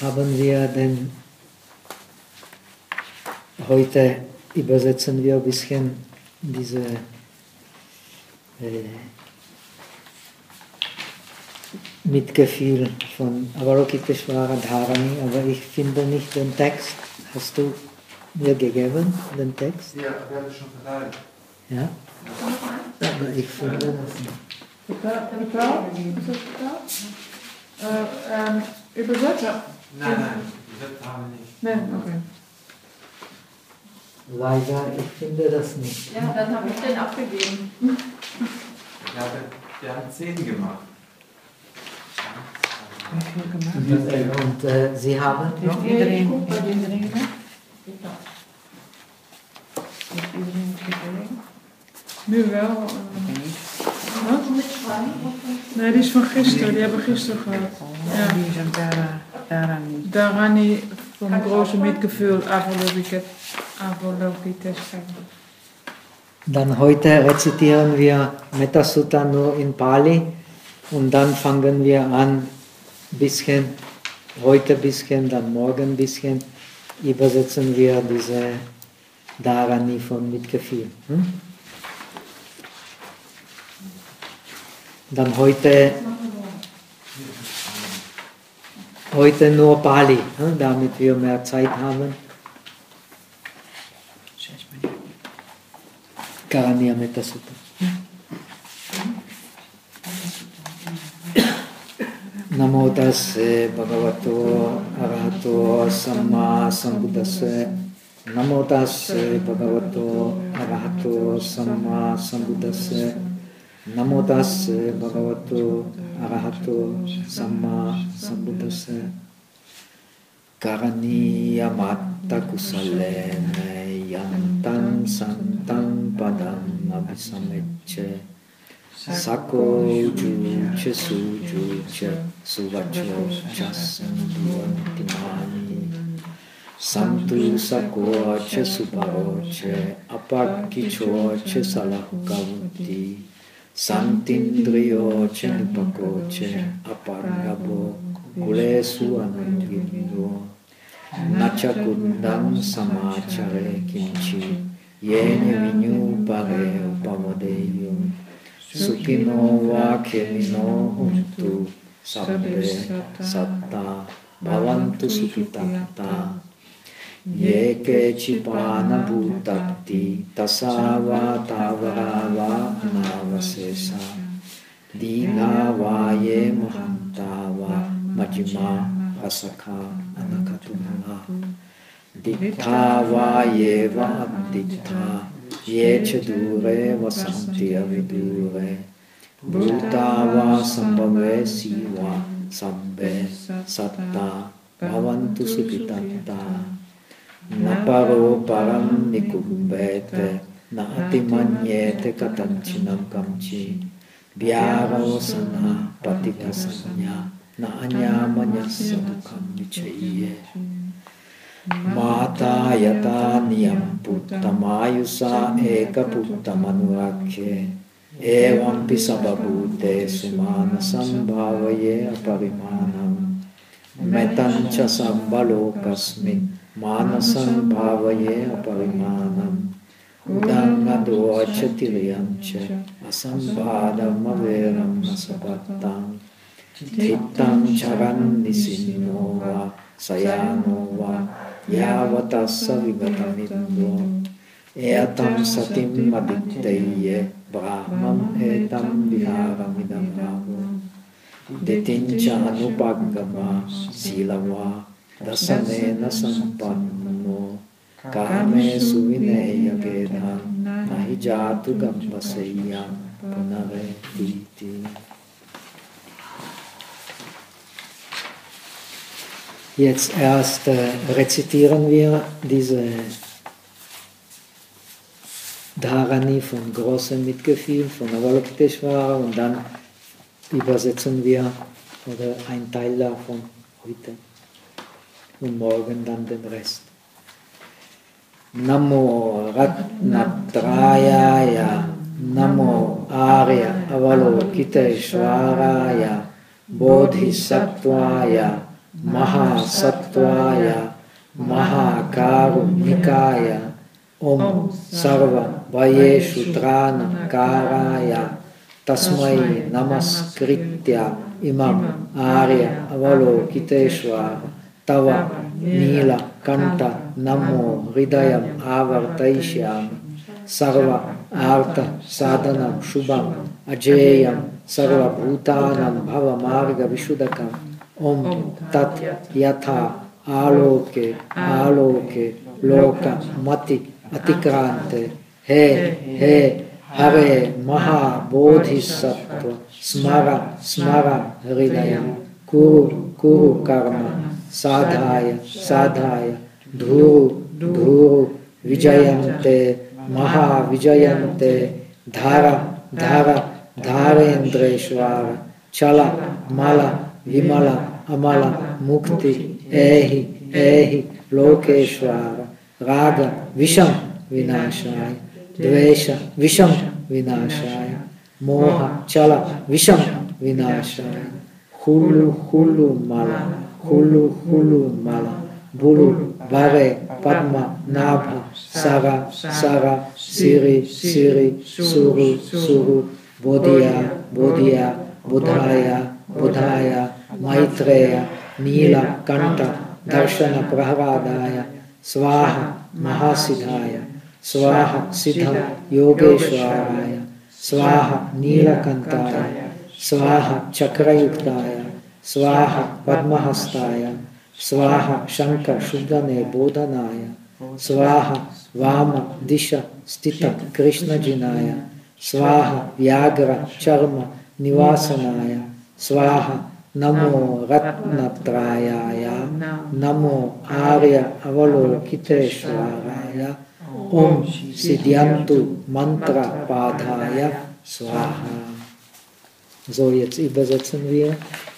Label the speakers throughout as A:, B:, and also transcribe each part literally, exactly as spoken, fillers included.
A: haben wir den, heute übersetzen wir ein bisschen diese äh, Mitgefühl von Avalokiteshvara Dharani, aber ich finde nicht den Text. Hast du mir gegeben, den Text?
B: Ja, wir haben schon verteilt.
A: Ja? Aber ich finde das nicht.
C: Vertaal? Is dat vertaal? Uh, um, übersetzen?
B: Nein, nein, das haben wir nicht.
C: Nein, okay.
A: Leider, ich finde das nicht.
D: Ja, dann habe ich den abgegeben.
B: Ja, der, der hat zehn gemacht.
A: Und äh, Sie haben noch?
C: Heeft iedereen, heeft iedereen gedaan? Heeft iedereen gekregen? Nu wel. Uh, wat? Nee, die is van gisteren, die hebben we gisteren gehad. Ja.
E: Die is ook daar, daaraan niet.
C: Dharani van große Mitgefühl, Avalokiteshvara.
A: Dann heute rezitieren wir Metasutta nur in Pali und dann fangen wir an, bisschen, heute ein bisschen, dann morgen ein bisschen, übersetzen wir diese Dharani von Mitgefühl. Hm? Dann heute, heute nur Pali, hm? Damit wir mehr Zeit haben. Karaniya Metasutta. Namo tassa bhagavato arahato samma sambuddhassa. Namo tassa bhagavato arahato samma sambuddhassa. Namo tassa bhagavato arahato samma sambuddhassa. Karaniya matta kusalena yantam santam padam abhisamecce. Sako juche sujuche suvacho chasanduantimani Santu sakoche suparoche apakichoche salahukavuti Santindriyoche nipakoche apargabo kulesu anangindo Nachakundam samachare kinchi yene vinyu pare upamodeyum Sukino va kemino huntu sabbe satta bhavantu sukhitata ye kechipana bhutati tasava tavarava anavasesa dina va ye mahantava majima rasakha anakatumana dittha va ye va abdittha Yeche dure vasanti avidure Bhutava sambhave siva sabbe satta bhavantu sukhitatta Naparo param nikubbete na atimanyete katanchinam kamchi Vyarosana patikasanya na anyamanyasa dukham vichaye Mata yata niyam puttamayusa eka puttamanurakhe evam pisabhabhute sumana sambhavaye aparimanam metancha sambalokasmin manasam bhavaye aparimanam udanga tiryancha asambhadam averam nasapattam tittam charan nisinova sayanova Yavatassa vigatamindo etam satim aditteye brahmam etam viharamidam rahu detincha anupaggama silava dasanena sampanno kame suvineya vedha nahi jatu gambaseyam punare titi. Jetzt erst äh, rezitieren wir diese Dharani von großem Mitgefühl von Avalokiteshvara und dann übersetzen wir oder ein Teil davon heute und morgen dann den Rest. Namo Ratnatrayaya Namo Arya Avalokiteshvaraya Bodhisattvaya Mahasattvaya Mahakarumikaya Om Sarva Vayeshu Trana Karaya Tasmai Namaskritya Imam Arya Avalokiteshvara Tava Nila Kanta Namo Hridayam Avartaishyami Sarva Artha Sadhanam Shubham Ajayam Sarva Bhutanam Bhava Marga Vishudakam Om Tat Yatha Aloke Aloke Loka Mati Atikrante He He Hare Maha Bodhisattva Smara Smara Hridayam Kuru Kuru Karma Sadhaya Sadhaya Dhuru Dhuru Vijayante Maha Vijayante Dhara Dhara Dharendreshwara Chala Mala Vimala Amala Mukti Ehi Ehi Lokeshwara Raga Visham Vinashaya Dvesha Visham Vinashaya Moha Chala Visham Vinashaya Hulu Hulu Mala Hulu Hulu Mala Bulu Vare Padma Nabha Sara Sara Siri Siri Suru Suru Bodhya Bodhya Bodhaya Bodhaya Maitreya Nila Kanta Darshana Praharadaya Swaha Mahasiddhaya Swaha Siddha Yogeshwaraya Swaha Nilakantaya Swaha Chakrayuktaya Swaha Padmahastaya Swaha Shankar Shuddhane Bodhanaya Swaha Vama Disha Stita Krishna Jinaya Swaha Vyagra Charma Nivasanaya Swaha Namo Ratnatrayaya Namo Arya Avalokiteshvaraya Om Siddhyantu Mantra Padhaya Swaha. So, jetzt übersetzen wir.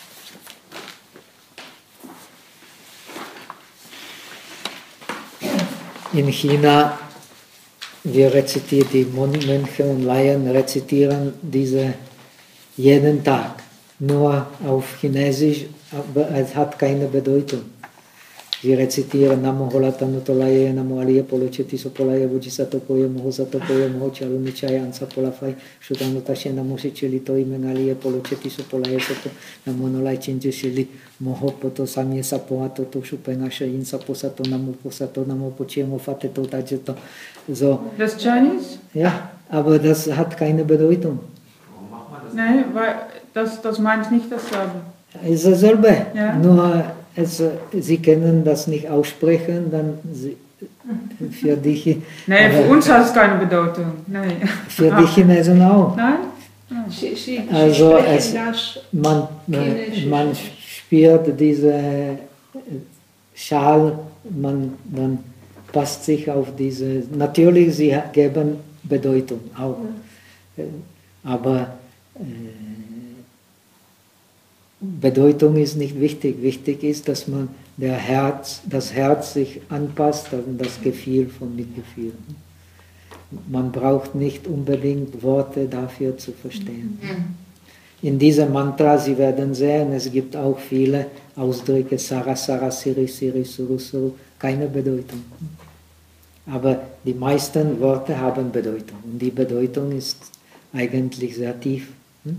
A: In China, wir rezitieren, die Mönche und Laien rezitieren diese jeden Tag. Nur auf Chinesisch, aber es hat keine Bedeutung. Wir rezitieren Namo Holatanutolaya, Namo Aliya Polocheti Sopolaya, Bujisato Poya, Mohosato Poya, Mohochalu Nichaya, Ansapolafai, Shudanutashe, Namo Sichilito, Imen Aliya Polocheti Sopolaya, Soto, Namo Nolai Chinjishili, Mohopoto, Samye Sapoato, Shupenasha, Insaposato, Namo Posato, Namo Pochemo, Fateto, Tajeto. So.
C: Das ist Chinese?
A: Ja, aber das hat keine Bedeutung.
C: Nein, weil das, das meint nicht dasselbe.
A: Es ist dasselbe,
C: ja.
A: Nur es, Sie können das nicht aussprechen, dann Sie, für dich...
C: Nein, für uns hat es keine Bedeutung. Nein.
A: Für die Chinesen auch.
C: Nein?
F: Sie, sie,
A: also
F: sie
A: es, man, man spürt diese Schal, man dann passt sich auf diese... Natürlich, sie geben Bedeutung auch, aber Bedeutung ist nicht wichtig. Wichtig ist, dass man der Herz, das Herz sich anpasst an das Gefühl von Mitgefühl. Man braucht nicht unbedingt Worte dafür zu verstehen. In diesem Mantra, Sie werden sehen, es gibt auch viele Ausdrücke, Sara, Sara, Siri, Siri, Suru, Suru, keine Bedeutung. Aber die meisten Worte haben Bedeutung und die Bedeutung ist eigentlich sehr tief.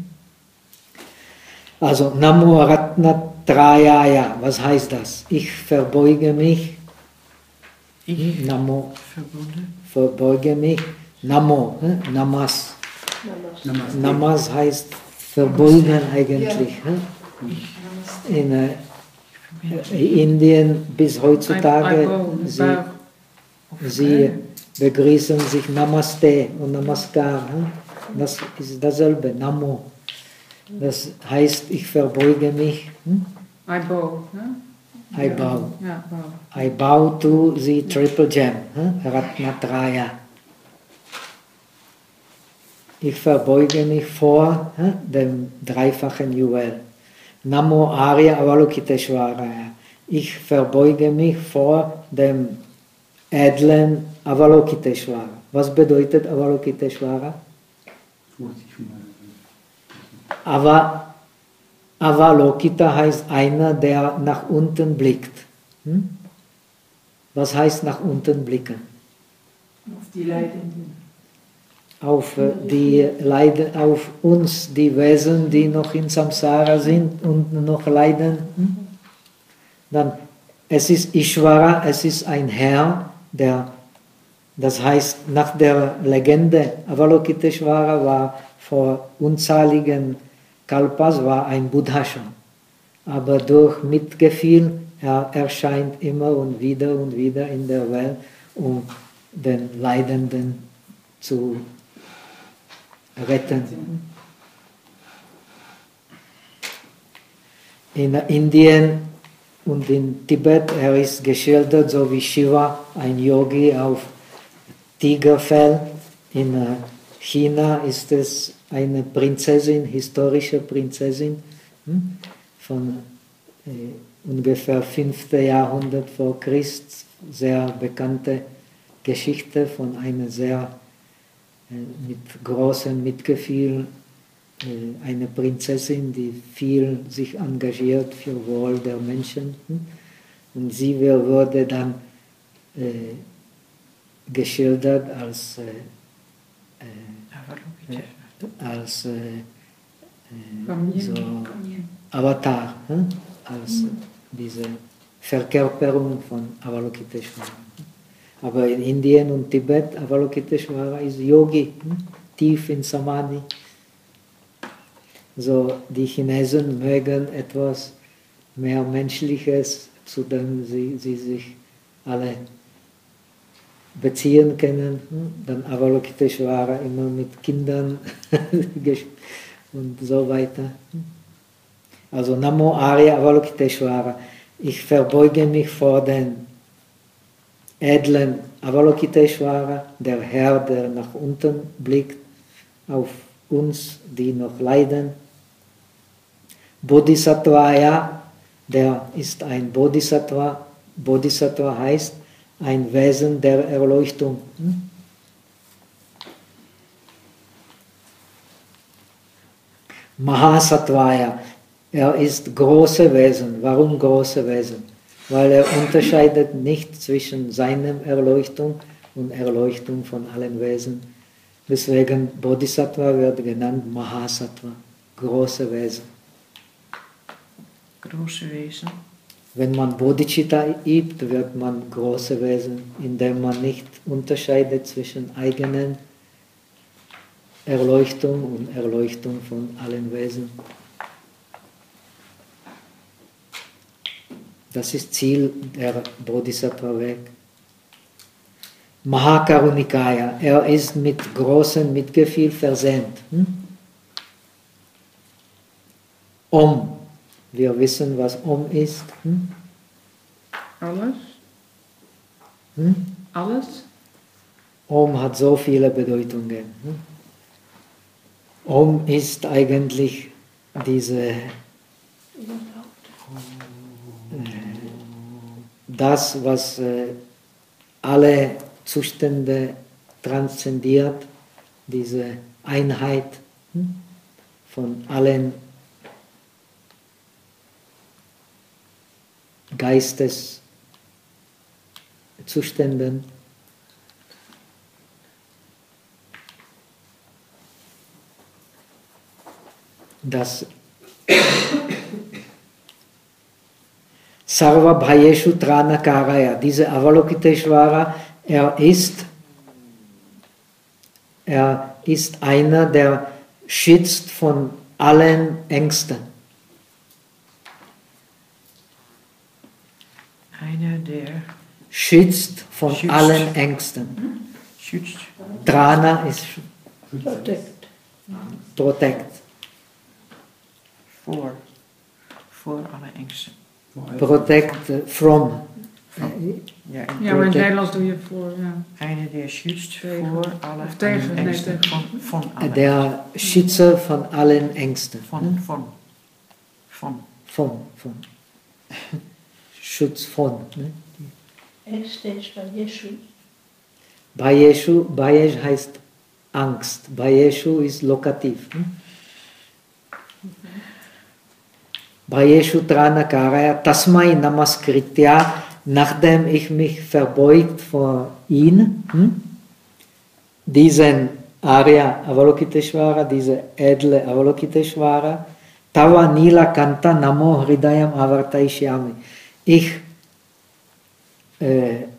A: Also, Namo Ratnatrayaya, was heißt das? Ich verbeuge mich.
E: Ich
A: Namo.
E: Verbunden.
A: Verbeuge mich. Namo, eh? Namas.
E: Namas.
A: Namas heißt verbeugen eigentlich. Eh? In äh, Indien bis heutzutage, sie, sie begrüßen sich Namaste und Namaskar. Eh? Das ist dasselbe, Namo. Das heißt, ich verbeuge mich. Hm?
C: I bow. Ne?
A: I bow.
C: Ja, bow.
A: I bow to the Triple Gem, hm? Ratnatraya. Ich verbeuge mich vor hm? dem dreifachen Juwel. Namo Arya Avalokiteshvaraya. Ich verbeuge mich vor dem edlen Avalokiteshvara. Was bedeutet Avalokiteshvara? Ava Avalokita heißt einer, der nach unten blickt. Hm? Was heißt nach unten blicken?
D: Auf die Leidenden.
A: Auf, die Leiden, auf uns, die Wesen, die noch in Samsara sind und noch leiden. Hm? Dann, es ist Ishvara, es ist ein Herr, der, das heißt, nach der Legende, Avalokiteshvara war vor unzahligen Kalpas war ein Buddha schon. Aber durch Mitgefühl, er erscheint immer und wieder und wieder in der Welt, um den Leidenden zu retten. In Indien und in Tibet, er ist geschildert, so wie Shiva, ein Yogi auf Tigerfell. In China ist es eine Prinzessin, historische Prinzessin, hm, von äh, ungefähr fünften Jahrhundert vor Christus, sehr bekannte Geschichte von einer sehr äh, mit großem Mitgefühl, äh, eine Prinzessin, die viel sich engagiert für Wohl der Menschen. Hm, und sie wurde dann äh, geschildert als äh, äh, als äh, äh, so Avatar, hm? als äh, diese Verkörperung von Avalokiteshvara. Aber in Indien und Tibet, Avalokiteshvara ist Yogi, hm? tief in Samadhi. So, die Chinesen mögen etwas mehr Menschliches, zu dem sie, sie sich alle beziehen können, dann Avalokiteshvara immer mit Kindern und so weiter. Also Namo Arya Avalokiteshvara, ich verbeuge mich vor den edlen Avalokiteshvara, der Herr, der nach unten blickt, auf uns, die noch leiden. Bodhisattvaya, der ist ein Bodhisattva. Bodhisattva heißt ein Wesen der Erleuchtung. Mahasattvaya, er ist große Wesen. Warum große Wesen? Weil er unterscheidet nicht zwischen seiner Erleuchtung und Erleuchtung von allen Wesen. Deswegen Bodhisattva wird genannt Mahasattva, große Wesen.
E: Große Wesen.
A: Wenn man Bodhicitta übt, wird man große Wesen, indem man nicht unterscheidet zwischen eigenen Erleuchtung und Erleuchtung von allen Wesen. Das ist Ziel der Bodhisattva-Weg. Mahakarunikaya, er ist mit großem Mitgefühl versehnt. Hm? Om, wir wissen, was Om ist. Hm?
C: Alles?
A: Hm?
C: Alles?
A: Om hat so viele Bedeutungen. Hm? Om ist eigentlich diese, das, was äh, alle Zustände transzendiert, diese Einheit hm, von allen Geisteszuständen. Das Sarva Bhayeshu Tranakaraya, diese Avalokiteshvara, er ist, er ist einer, der schützt von allen Ängsten.
E: Einer, der
A: schützt von
E: schützt.
A: allen Ängsten.
E: Schützt.
A: Trana ist
D: Protect.
A: protect.
E: Vor. Vor alle Ängsten.
A: Protect from.
E: Ja,
C: Ja,
E: en
C: maar in het
A: Protect.
C: Nederlands doe je voor, ja.
E: einer, der schützt
C: Tegen.
E: vor alle
C: Of tegen, nee,
E: Ängsten.
C: tegen.
E: Von, von allen.
A: Der Schützer von allen Ängsten.
E: Von, von. Von.
A: Von, von. Schutz von. Ne?
D: Ängste ist bei Jesu.
A: Bhayeshu, Bhayesh heißt Angst. Bhayeshu ist Lokativ. Ne? Brayeshutrana Karaya Tasmai Namaskritya, nachdem ich mich verbeugt vor ihn, hm, diesen Arya Avalokiteshvara, diese edle Avalokiteshvara, Tava Nila Kanta Namo Hridayam Avartaishyami. Ich, äh,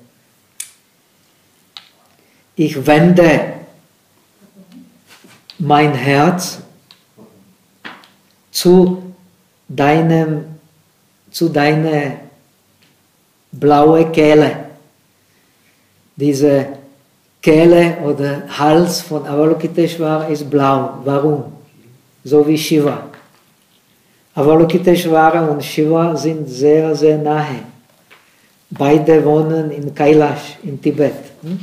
A: ich wende mein Herz zu deinem, zu deiner blaue Kehle. Diese Kehle oder Hals von Avalokiteshvara ist blau. Warum? So wie Shiva. Avalokiteshvara und Shiva sind sehr, sehr nahe. Beide wohnen in Kailash, in Tibet. Hm?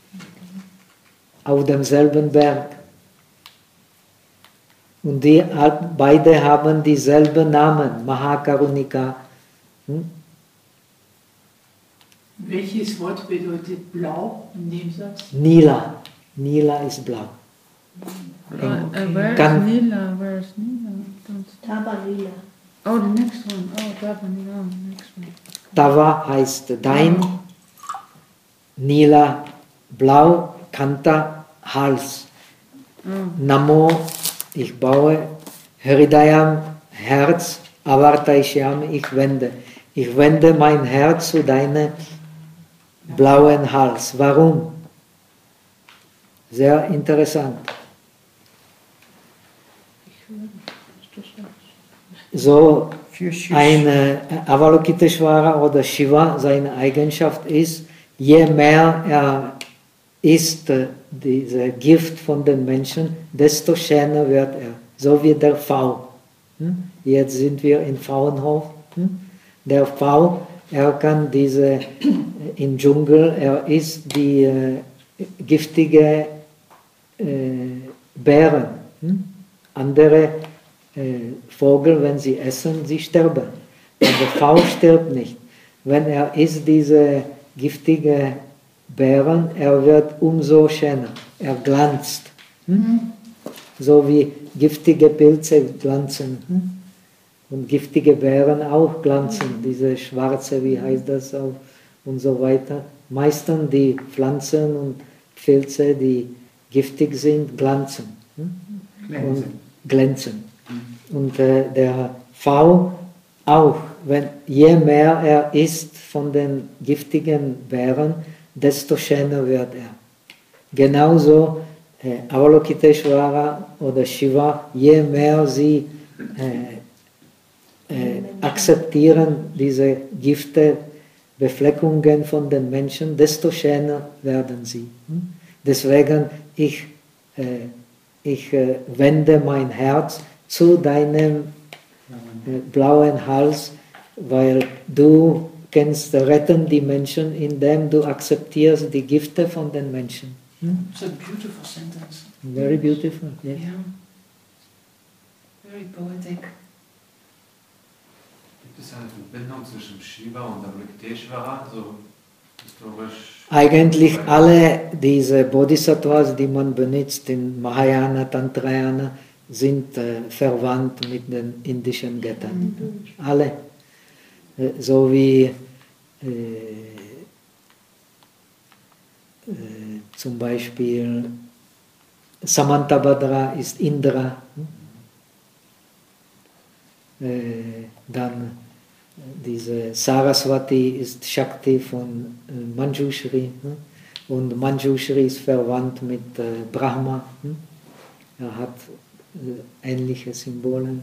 A: Auf demselben Berg. Und die beide haben dieselben Namen, Mahakarunika. Hm?
D: Welches Wort bedeutet blau in dem Satz?
A: Nila. Nila ist blau.
C: Uh, uh, where
A: Kan-
C: is Nila? Where is Nila? Don't-
D: Tabalila.
C: Oh, the next one. Oh, that one. Oh, the next one.
A: Tava heißt dein, Nila blau, Kanta Hals.
C: Oh.
A: Namo, ich baue, Hridayam, Herz, Avartaishyami, ich wende. Ich wende mein Herz zu deinem blauen Hals. Warum? Sehr interessant. So
E: Für Schüss.
A: eine Avalokiteshvara oder Shiva, seine Eigenschaft ist, je mehr er isst diese Gift von den Menschen, desto schöner wird er. So wie der V. Hm? Jetzt sind wir in Frauenhof. Hm? Der V, er kann diese im Dschungel, er isst die äh, giftige äh, Beeren. Hm? Andere äh, Vogel, wenn sie essen, sie sterben. Aber der V stirbt nicht. Wenn er isst diese giftige Beeren, er wird umso schöner. Er glanzt. Hm? So wie giftige Pilze glanzen. Hm? Und giftige Beeren auch glanzen. Diese schwarze, wie heißt das auch? Und so weiter. Meistens die Pflanzen und Pilze, die giftig sind, glanzen. Hm? Und glänzen. Und äh, der V auch. Wenn, je mehr er isst von den giftigen Beeren, desto schöner wird er. Genauso äh, Avalokiteshvara oder Shiva, je mehr sie äh, äh, akzeptieren diese Gifte, Befleckungen von den Menschen, desto schöner werden sie. Hm? Deswegen, ich, äh, ich äh, wende mein Herz zu deinem äh, blauen Hals, weil du kannst retten die Menschen, indem du akzeptierst die Gifte von den Menschen. Hm?
F: It's a beautiful sentence.
A: Very beautiful. Yes.
F: Yeah. Very poetic.
B: Gibt es eine Verbindung zwischen Shiva und Avalokiteshvara, so historisch?
A: Eigentlich alle diese Bodhisattvas, die man benutzt in Mahayana, Tantrayana, sind äh, verwandt mit den indischen Göttern. Alle. Äh, so wie äh, äh, zum Beispiel Samantabhadra ist Indra. Äh, dann diese Saraswati ist Shakti von äh, Manjushri. Hm? Und Manjushri ist verwandt mit äh, Brahma. Hm? Er hat äh, ähnliche Symbole. Hm?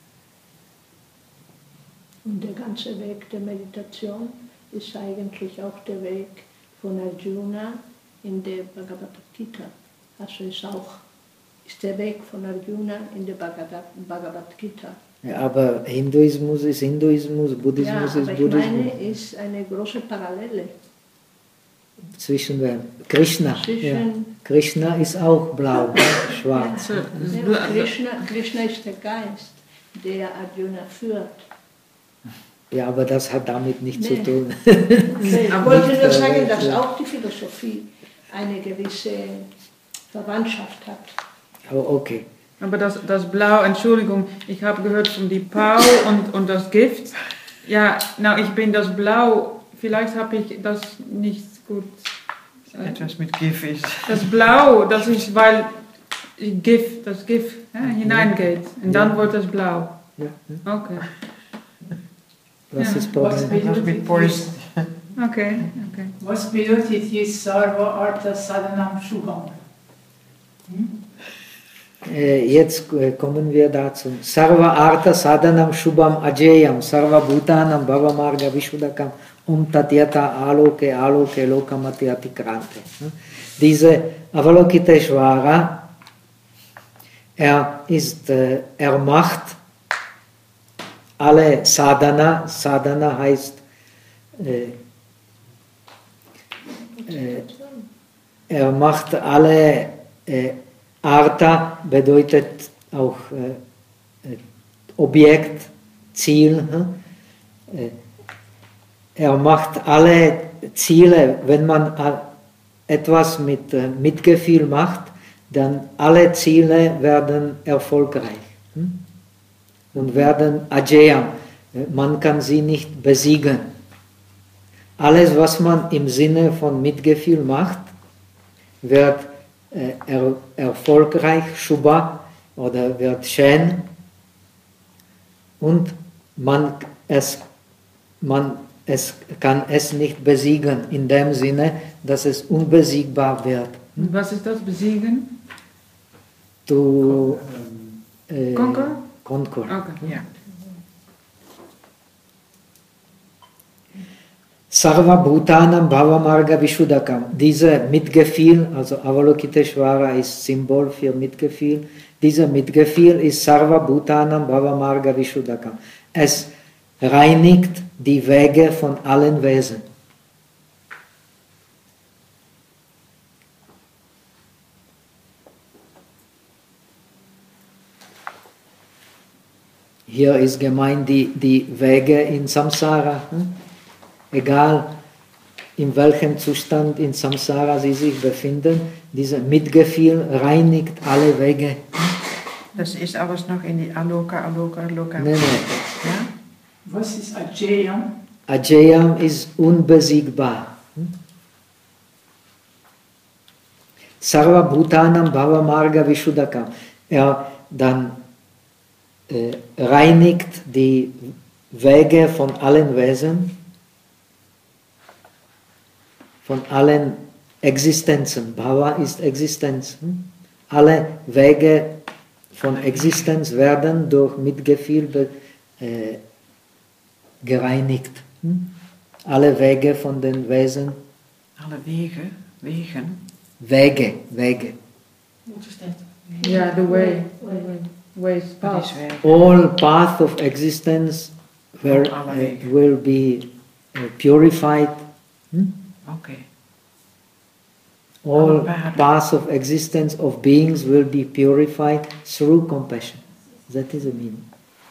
D: Und der ganze Weg der Meditation ist eigentlich auch der Weg von Arjuna in der Bhagavad Gita. Also ist auch ist der Weg von Arjuna in der Bhagavad, Bhagavad Gita.
A: Ja, aber Hinduismus ist Hinduismus, Buddhismus
D: Ja,
A: ist
D: aber ich
A: Buddhismus.
D: meine, ist eine große Parallele.
A: Zwischen wer? Krishna.
D: Zwischen-
A: Ja. Krishna ist auch blau, schwarz.
C: So,
D: Ja, Krishna, Krishna ist der Geist, der Arjuna führt.
A: Ja, aber das hat damit nichts
D: Nee.
A: zu tun.
D: Okay, ich
C: Aber
D: wollte
A: nicht,
D: nur
A: äh,
D: sagen, dass
A: ja.
D: auch die Philosophie eine gewisse Verwandtschaft hat.
A: Oh, okay.
C: Aber das, das Blau, Entschuldigung, ich habe gehört von die Pau und, und das Gift. Ja, na, ich bin das Blau, vielleicht habe ich das nicht gut. Äh,
E: Etwas mit Gift ist.
C: Das Blau, das ist, weil Gift, das Gift ja, hineingeht. Und dann wird das Blau.
A: Ja, ja.
C: Okay.
A: Was
C: Ja.
A: ist
E: Das
G: Was
A: Problem?
E: mit
G: bedeutet
E: Poison.
C: Okay, okay.
G: Was bedeutet jetzt Sarva Artha Sadhanam Shubham? Hm?
A: Äh, Jetzt äh, kommen wir dazu. Sarva Artha Sadhanam Shubham Ajayam Sarva Bhutanam Bhavamarga Vishuddhakam Om Tatyata Aloke Aloke Lokamati Atikrante. Diese Avalokiteshvara, er ist, äh, er macht alle Sadhana, Sadhana heißt äh, äh, er macht alle äh, Artha bedeutet auch äh, Objekt, Ziel. Äh, er macht alle Ziele, wenn man etwas mit äh, Mitgefühl macht, dann alle Ziele werden erfolgreich hm? und werden Ajayam. Man kann sie nicht besiegen. Alles, was man im Sinne von Mitgefühl macht, wird äh, er, erfolgreich, Shubha, oder wird schön, und man, es, man es kann es nicht besiegen, in dem Sinne, dass es unbesiegbar wird.
C: Und was ist das, besiegen?
A: Du äh,
C: Conquer?
A: Conquer.
C: Okay.
E: Ja.
A: Sarva Bhutanam Bhavamarga Vishuddhakam. Diese Mitgefühl, also Avalokiteshvara ist Symbol für Mitgefühl. Dieser Mitgefühl ist Sarva Bhutanam Bhavamarga Vishuddhakam. Es reinigt die Wege von allen Wesen. Hier ist gemeint die, die Wege in Samsara. Hm? Egal in welchem Zustand in Samsara sie sich befinden, dieses Mitgefühl reinigt alle Wege.
E: Das ist alles noch in die Aloka, Aloka, Aloka.
A: Nein, nein.
E: Ja?
G: Was ist Ajayam?
A: Ajayam ist unbesiegbar. Sarva Bhutanam Bhavamarga Vishuddhakam. Er dann äh, reinigt die Wege von allen Wesen, von allen Existenzen. Bhava ist Existenz. Alle Wege von Existenz werden durch Mitgefühl äh, gereinigt. Alle Wege von den Wesen.
E: Alle Wege, Wegen.
A: Wege, Wege.
F: Wat is dat?
C: Ja, the way. The way. Ways,
E: Dat
C: path.
E: is Wegen.
A: All path of existence where,
E: Alle
A: uh,
E: wegen.
A: will be uh, purified. Hmm?
E: Oké.
A: All
E: Alle paden.
A: paths of existence of beings will be purified through compassion. That is the meaning.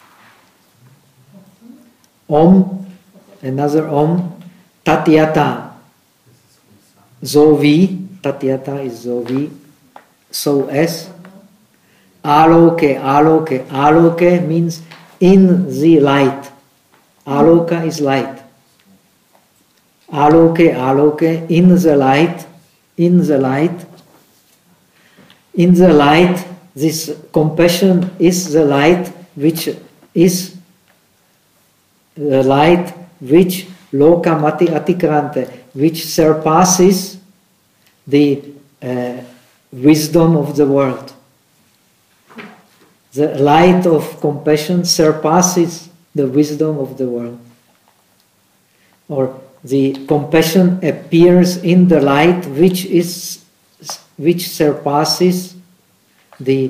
A: Om, another Om, Tatyata, so wie, Tatyata is so wie, so as. Aloke, aloke, aloke means in the light. Aloka is light. Aloke, aloke, in the light, in the light. In the light, this compassion is the light which is the light which lokamati atikrante, which surpasses the uh, wisdom of the world. The light of compassion surpasses the wisdom of the world. Or the compassion appears in the light which is which surpasses the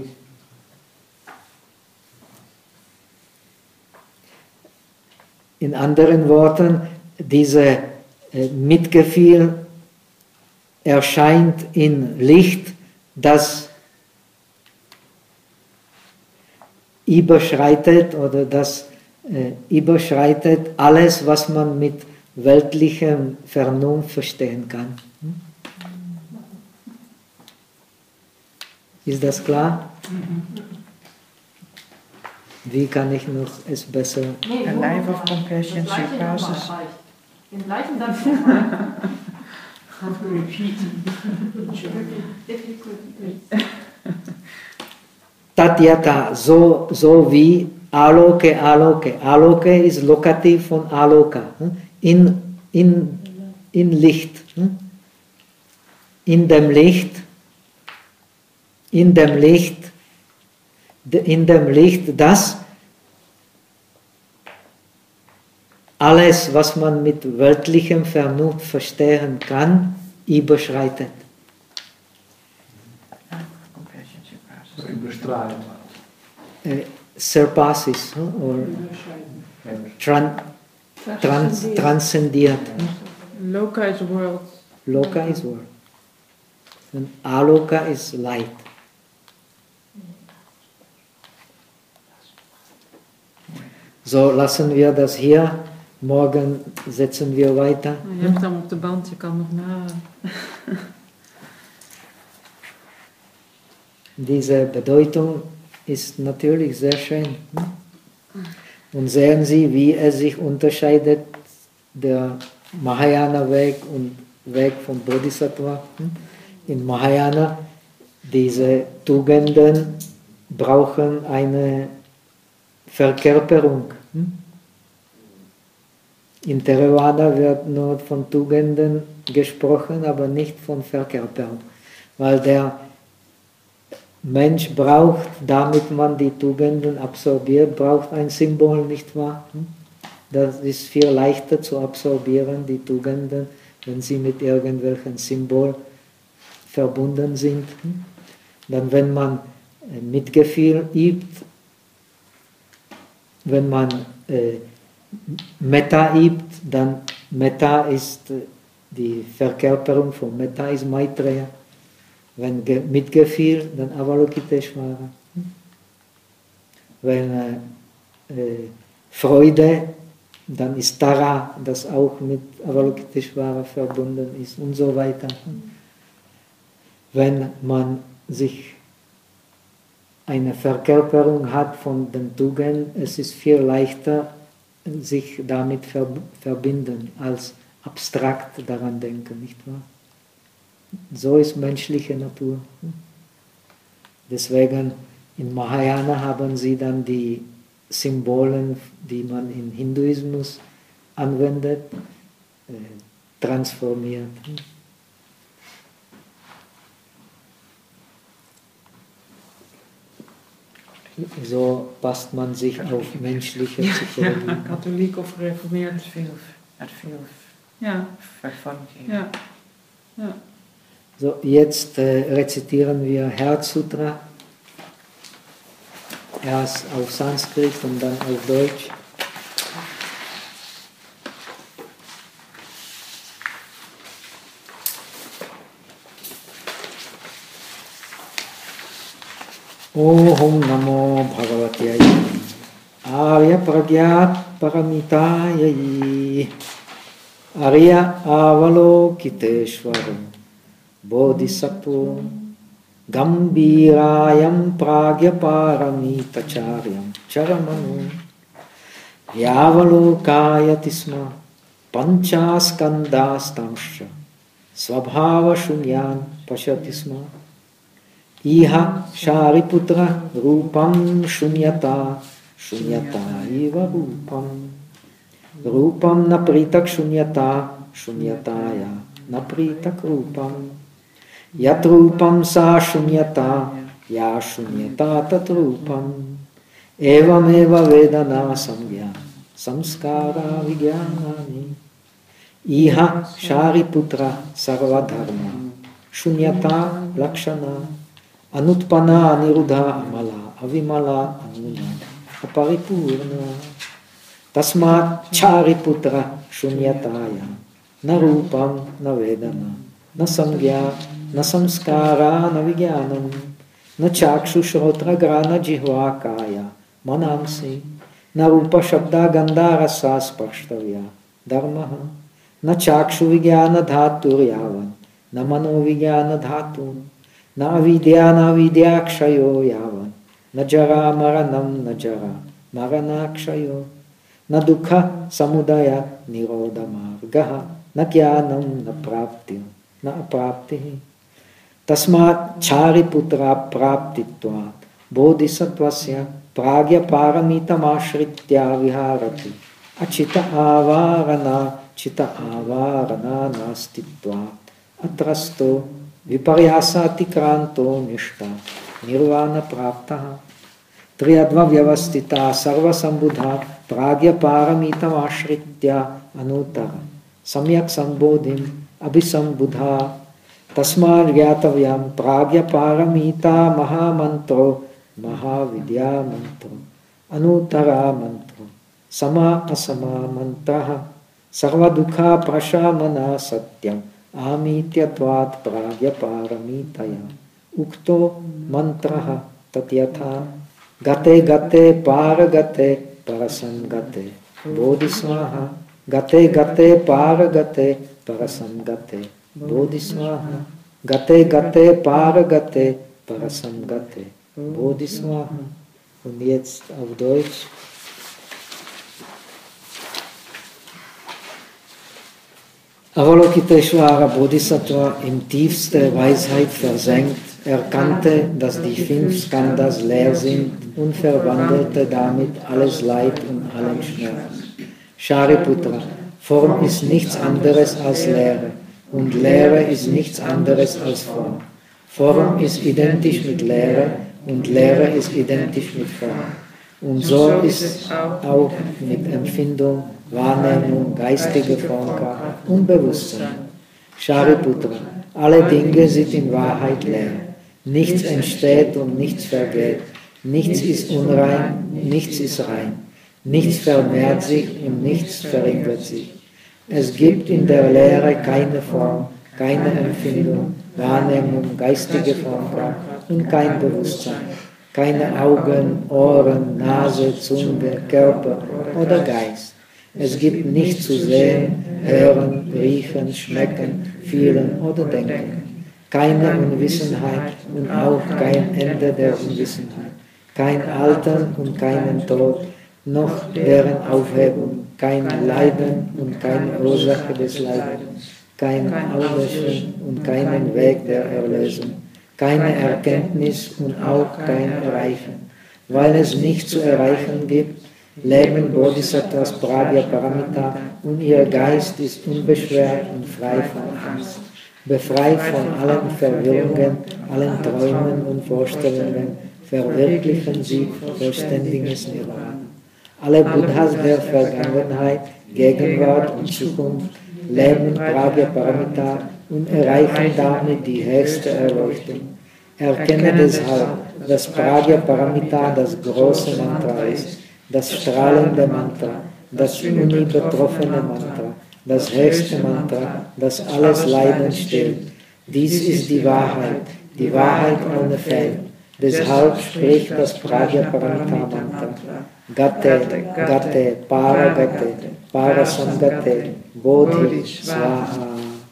A: in anderen Worten, diese äh, Mitgefühl erscheint in Licht, das überschreitet oder das äh, überschreitet alles, was man mit weltlichem Vernunft verstehen kann. Hm? Ist das klar? Wie kann ich noch es besser?
F: Nee,
E: A
F: nur
E: life of
F: nochmal.
E: compassion
F: Das gleiche nochmal
E: surpasses.
F: reicht. Den gleichen Satz nochmal. Have to repeat. Difficult.
A: Tatyata, so, so wie Aloke, Aloke. Aloke ist Lokativ von Aloka. In, in, in Licht. In dem Licht. In dem Licht. In dem Licht, das alles, was man mit weltlichem Vernunft verstehen kann, überschreitet.
E: Compassion surpasses.
B: So überstrahlen.
A: Uh, surpasses huh? or tran, trans, transcendiert.
C: Loka is world.
A: Loka is world. And Aloka is light. So lassen wir das hier. Morgen setzen wir weiter.
C: Je hebt hem op de band, je kan nog na.
A: Diese Bedeutung ist natürlich sehr schön. Und sehen Sie, wie es sich unterscheidet, der Mahayana-Weg und Weg von Bodhisattva. In Mahayana, diese Tugenden brauchen eine Verkörperung. In Theravada wird nur von Tugenden gesprochen, aber nicht von Verkörperung, weil der Mensch braucht, damit man die Tugenden absorbiert, braucht ein Symbol, nicht wahr? Das ist viel leichter zu absorbieren, die Tugenden, wenn sie mit irgendwelchen Symbol verbunden sind. Dann, wenn man Mitgefühl übt, wenn man äh, Metta übt, dann Metta ist äh, die Verkörperung von Metta ist Maitreya. Wenn Ge Mitgefühl, dann Avalokiteshvara. Wenn äh, äh, Freude, dann ist Tara, das auch mit Avalokiteshvara verbunden ist und so weiter. Wenn man sich eine Verkörperung hat von den Tugenden, es ist viel leichter, sich damit verb verbinden, als abstrakt daran denken, nicht wahr? So ist menschliche Natur. Deswegen in Mahayana haben sie dann die Symbolen, die man im Hinduismus anwendet, äh, transformiert. So passt man sich auf menschliche Psychologie.
C: Ja, katholiek of gereformeerd.
E: Het veel, het veel
C: Ja,
E: vervangen.
C: ja, ja.
A: So, jetzt äh, rezitieren wir Herzsutra. Erst auf Sanskrit und dann auf Deutsch. Om Namo Bhagavate Arya Pragya Paramitaya Arya Avalokiteshvara Bodhisattva Gambhirayam Pragya Paramitacharyam Charamanu Yavalokayati Sma Panchaskandastamsha Svabhava Shunyan Pashati Sma Iha Shariputra Rupam Shunyata Shunyata Iva Rupam Rupam Napritak Shunyata Shunyataya Napritak Rupam Yat Rupam Sa Shunyata Ya Shunyata Tat Rupam Evam Eva Vedana Samya Samskara Vijnani Iha Shariputra Sarvadharma Shunyata Lakshana Anutpana Aniruddha Amala Avimala Anuna Aparipurna Tasmat Chariputra Shunyataya Na Rupam Na Vedana Na Samgya Na Samskara Na Vijnanam Na Chakshu Shrotra Grana Jihva Kaya Manamsi Na Rupa Shabda Gandha Rasa Sparštavya Dharmaha Na Chakshu Vijnana Dhatur Yavan Na Mano Vijnana Dhatur Na avidya na avidya kshayo yavan na jara maranam na jara maranakshayo, na dukha samudaya nirodha margaha, na jnanam na prapti, na apraptihi. Tasmat chariputra praptitvat bodhisattvasya pragya paramitam ashritya viharati achita avarana chita avarana nastitvat atrasto viparyasati kranto nishta nirvana praptaha triyadva vyavastita sarva sambudha pragya paramitam ashritya anutara samyak sambodhim abhisambudha tasmad vyatavyam pragya paramita mahamantro mahavidya mantro anutara mantro sama asama mantraha sarva dukha prashamana satyam amityatvat pragya paramitaya ukto mantraha tatyatha gate gate paragate parasangate bodhisvaha gate gate paragate parasangate bodhisvaha gate gate paragate parasangate bodhisvaha. Und jetzt auf Deutsch. Avalokiteshvara Bodhisattva im tiefste Weisheit versenkt, erkannte, dass die fünf Skandhas leer sind und verwandelte damit alles Leid und allen Schmerz. Shariputra, Form ist nichts anderes als Lehre und Lehre ist nichts anderes als Form. Form ist identisch mit Lehre und Lehre ist identisch mit Form. Und so ist es auch mit Empfindung, Wahrnehmung, geistige Formkraft und Bewusstsein. Shariputra, alle Dinge sind in Wahrheit leer. Nichts entsteht und nichts vergeht. Nichts ist unrein, nichts ist rein. Nichts vermehrt sich und nichts verringert sich. Es gibt in der Lehre keine Form, keine Empfindung, Wahrnehmung, geistige Formkraft und kein Bewusstsein. Keine Augen, Ohren, Nase, Zunge, Körper oder Geist. Es gibt nichts zu sehen, hören, riechen, schmecken, fühlen oder denken. Keine Unwissenheit und auch kein Ende der Unwissenheit. Kein Altern und keinen Tod, noch deren Aufhebung. Kein Leiden und keine Ursache des Leidens. Kein Auslöschen und keinen Weg der Erlösung. Keine Erkenntnis und auch kein Erreichen. Weil es nichts zu erreichen gibt, leben Bodhisattvas Pragya Paramita und ihr Geist ist unbeschwert und frei von Angst. Befreit von allen Verwirrungen, allen Träumen und Vorstellungen, verwirklichen sie vollständiges Nirvana. Alle Buddhas der Vergangenheit, Gegenwart und Zukunft leben Pragya Paramita und erreichen damit die höchste Erleuchtung. Erkenne deshalb, dass Pragya Paramita das große Mantra ist, das strahlende Mantra, das unibetroffene Mantra, das höchste Mantra, das alles Leiden stillt. Dies ist die Wahrheit, die Wahrheit ohne Fehl. Deshalb spricht das Pragya Paramita Mantra. Gate, Gate, Paragate, Parasangate, Bodhi, Swaha.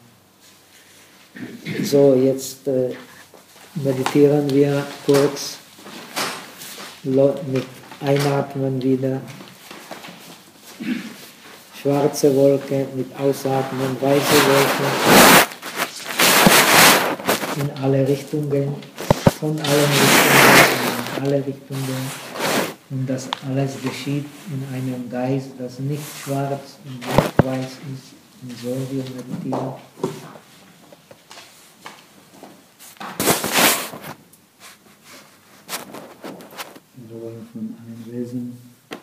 A: So, jetzt äh, meditieren wir kurz mit Einatmen wieder. Schwarze Wolke, mit Ausatmen weiße Wolke. In alle Richtungen, von allen Richtungen, in alle Richtungen. Und das alles geschieht in einem Geist, das nicht schwarz und nicht weiß ist. Und so wir meditieren. Ruhe von allen Wesen.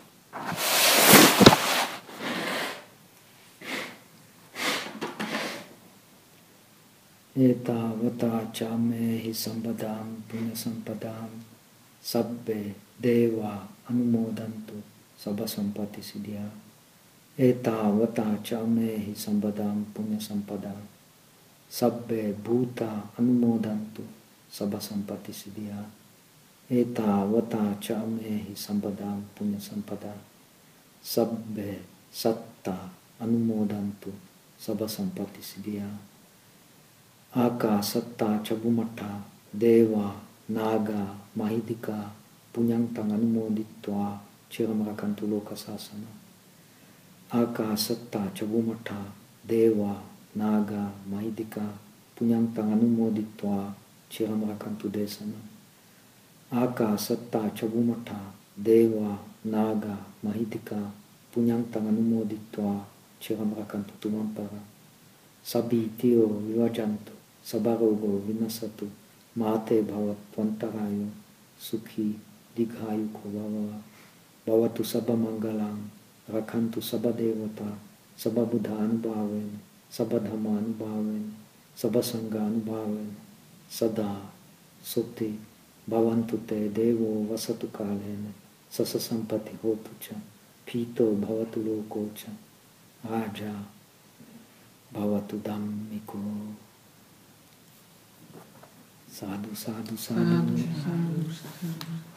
A: Eta vata chame hi sambadam punya sampadam sabbe deva anumodantu sabha sampati siddhya. Eta vata chame hi sambadam punya sampadam sabbe bhuta anumodantu sabha sampati siddhya. Eta vata chame hi sambadam punya sampadam sabbe satta anumodantu sabha sampati siddhya. Aka satta chabumata deva naga mahidika punyang tang anumoditva Chiram Rakantu Loka Sasana. Aka Satta Chavumata Deva Naga Mahidika Punyantang Anumoditva Chiram Rakantu Desana. Aka Satta Chavumata Deva Naga Mahidika Punyantang Anumoditva Chiram Rakantu Tumampara. Sabi Tiro Vivajantu Sabarogo Vinasatu Mate Bhavat Tvantarayo Sukhi Dighayu Kovava Bhavatu Sabha Mangalam Rakantu Sabha Devata Sabha Buddha Anubhaven Sabha Dhamma Anubhaven Sabha Sangha Anubhaven Sada Sukti Bhavantu Te Devo Vasatu Kalene Sasa Sampati Hotu Cha Pito Bhavatu Loko Cha Raja Bhavatu Dhammiko. Sadhu, sadhu, sadhu.
C: Sadhu, sadhu, sadhu.